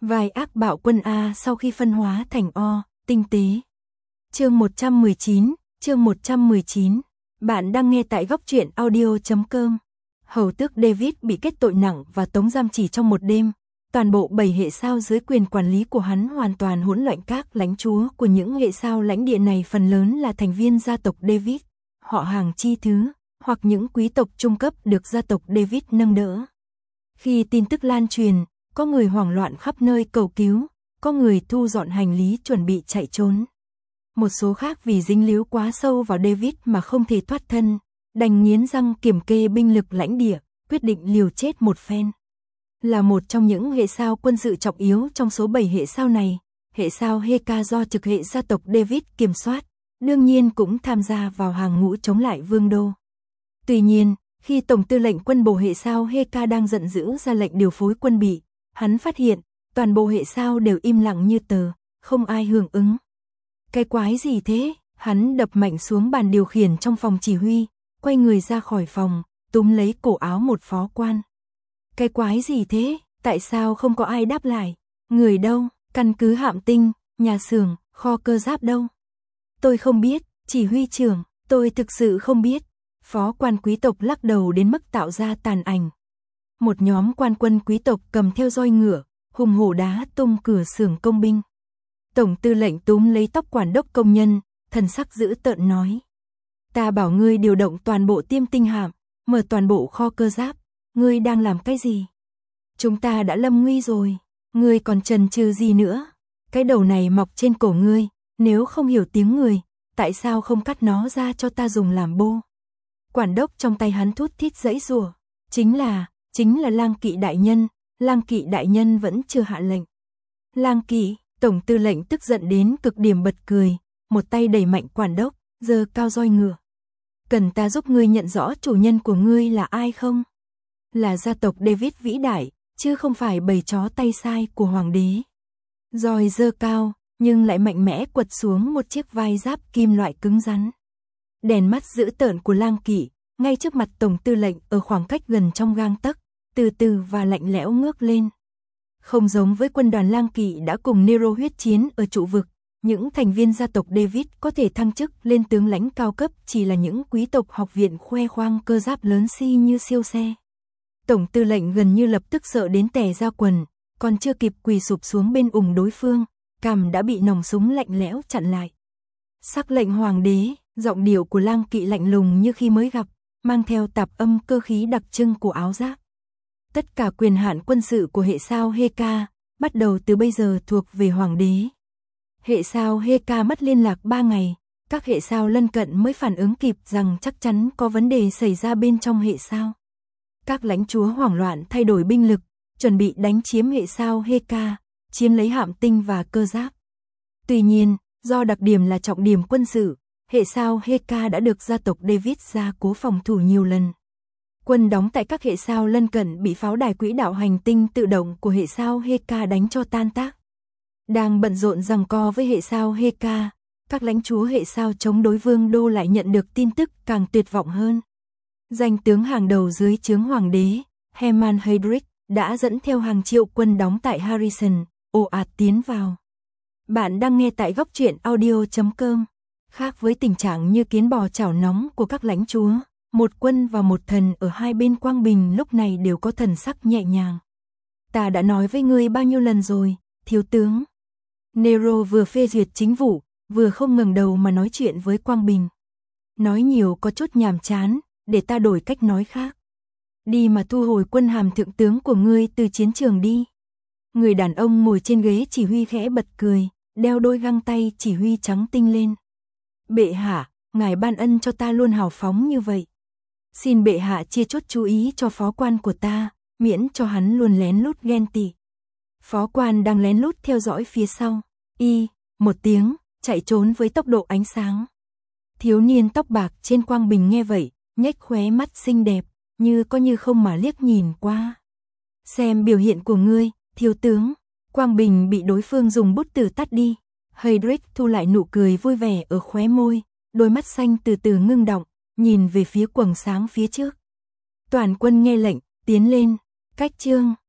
Vai ác bạo quân A sau khi phân hóa thành O, tinh tế. Chương 119. Bạn đang nghe tại góc truyện audio.com. Hầu tước David bị kết tội nặng và tống giam chỉ trong một đêm. Toàn bộ 7 hệ sao dưới quyền quản lý của hắn hoàn toàn hỗn loạn. Các lãnh chúa của những hệ sao lãnh địa này phần lớn là thành viên gia tộc David, họ hàng chi thứ, hoặc những quý tộc trung cấp được gia tộc David nâng đỡ. Khi tin tức lan truyền, có người hoảng loạn khắp nơi cầu cứu, có người thu dọn hành lý chuẩn bị chạy trốn. Một số khác vì dính líu quá sâu vào David mà không thể thoát thân, đành nghiến răng kiểm kê binh lực lãnh địa, quyết định liều chết một phen. Là một trong những hệ sao quân sự trọng yếu trong số 7 hệ sao này, hệ sao Heka do trực hệ gia tộc David kiểm soát, đương nhiên cũng tham gia vào hàng ngũ chống lại vương đô. Tuy nhiên, khi Tổng tư lệnh quân bộ hệ sao Heka đang giận dữ ra lệnh điều phối quân bị, hắn phát hiện, toàn bộ hệ sao đều im lặng như tờ, không ai hưởng ứng. Cái quái gì thế? Hắn đập mạnh xuống bàn điều khiển trong phòng chỉ huy, quay người ra khỏi phòng, túm lấy cổ áo một phó quan. Cái quái gì thế? Tại sao không có ai đáp lại? Người đâu? Căn cứ Hạm Tinh, nhà xưởng, kho cơ giáp đâu? Tôi không biết, chỉ huy trưởng, tôi thực sự không biết. Phó quan quý tộc lắc đầu đến mức tạo ra tàn ảnh. Một nhóm quan quân quý tộc cầm theo roi ngựa, hùng hổ đá tung cửa xưởng công binh. Tổng tư lệnh túm lấy tóc quản đốc công nhân, thần sắc dữ tợn nói. Ta bảo ngươi điều động toàn bộ tiêm tinh hạm, mở toàn bộ kho cơ giáp, ngươi đang làm cái gì? Chúng ta đã lâm nguy rồi, ngươi còn chần chừ gì nữa? Cái đầu này mọc trên cổ ngươi, nếu không hiểu tiếng người, tại sao không cắt nó ra cho ta dùng làm bô? Quản đốc trong tay hắn thút thít giãy giụa, chính là Lang Kỵ đại nhân, Lang Kỵ đại nhân vẫn chưa hạ lệnh. Lang Kỵ, tổng tư lệnh tức giận đến cực điểm bật cười, một tay đẩy mạnh quản đốc, giơ cao roi ngựa. Cần ta giúp ngươi nhận rõ chủ nhân của ngươi là ai không? Là gia tộc David vĩ đại, chứ không phải bầy chó tay sai của hoàng đế. Roi giơ cao, nhưng lại mạnh mẽ quật xuống một chiếc vai giáp kim loại cứng rắn. Đèn mắt dữ tợn của Lang Kỵ, ngay trước mặt tổng tư lệnh ở khoảng cách gần trong gang tấc, từ từ và lạnh lẽo ngước lên. Không giống với quân đoàn Lang Kỵ đã cùng Nero huyết chiến ở trụ vực, những thành viên gia tộc David có thể thăng chức lên tướng lãnh cao cấp chỉ là những quý tộc học viện khoe khoang cơ giáp lớn xi như siêu xe. Tổng tư lệnh gần như lập tức sợ đến tè ra quần, còn chưa kịp quỳ sụp xuống bên ủng đối phương, cằm đã bị nòng súng lạnh lẽo chặn lại. Sắc lệnh hoàng đế, giọng điệu của Lang Kỵ lạnh lùng như khi mới gặp, mang theo tạp âm cơ khí đặc trưng của áo giáp. Tất cả quyền hạn quân sự của hệ sao Heka, bắt đầu từ bây giờ thuộc về hoàng đế. Hệ sao Heka mất liên lạc 3 ngày, các hệ sao lân cận mới phản ứng kịp rằng chắc chắn có vấn đề xảy ra bên trong hệ sao. Các lãnh chúa hoảng loạn thay đổi binh lực, chuẩn bị đánh chiếm hệ sao Heka, chiếm lấy Hạm Tinh và cơ giáp. Tuy nhiên, do đặc điểm là trọng điểm quân sự, hệ sao Heka đã được gia tộc David gia cố phòng thủ nhiều lần. Quân đóng tại các hệ sao lân cận bị pháo đài quỹ đạo hành tinh tự động của hệ sao Heka đánh cho tan tác. Đang bận rộn giằng co với hệ sao Heka, các lãnh chúa hệ sao chống đối vương đô lại nhận được tin tức càng tuyệt vọng hơn. Danh tướng hàng đầu dưới trướng hoàng đế, Hermann Heydrich, đã dẫn theo hàng triệu quân đóng tại Harrison, ồ ạt tiến vào. Bạn đang nghe tại góc truyện audio.com. Khác với tình trạng như kiến bò chảo nóng của các lãnh chúa, một quân và một thần ở hai bên quang bình lúc này đều có thần sắc nhẹ nhàng. Ta đã nói với ngươi bao nhiêu lần rồi, thiếu tướng. Nero vừa phê duyệt chính vụ, vừa không ngẩng đầu mà nói chuyện với Quang Bình. Nói nhiều có chút nhàm chán, để ta đổi cách nói khác. Đi mà thu hồi quân hàm thượng tướng của ngươi từ chiến trường đi. Người đàn ông ngồi trên ghế chỉ huy khẽ bật cười, đeo đôi găng tay chỉ huy trắng tinh lên. Bệ hạ, ngài ban ân cho ta luôn hào phóng như vậy. Xin bệ hạ chia chút chú ý cho phó quan của ta, miễn cho hắn luôn lén lút ghen tị. Phó quan đang lén lút theo dõi phía sau. Một tiếng, chạy trốn với tốc độ ánh sáng. Thiếu niên tóc bạc trên Quang Bình nghe vậy, nhếch khóe mắt xinh đẹp, như có như không mà liếc nhìn qua. Xem biểu hiện của ngươi, thiếu tướng. Quang Bình bị đối phương dùng bút tử tắt đi. Heydrich thu lại nụ cười vui vẻ ở khóe môi, đôi mắt xanh từ từ ngưng động, nhìn về phía quầng sáng phía trước. Toàn quân nghe lệnh, tiến lên. Cách chương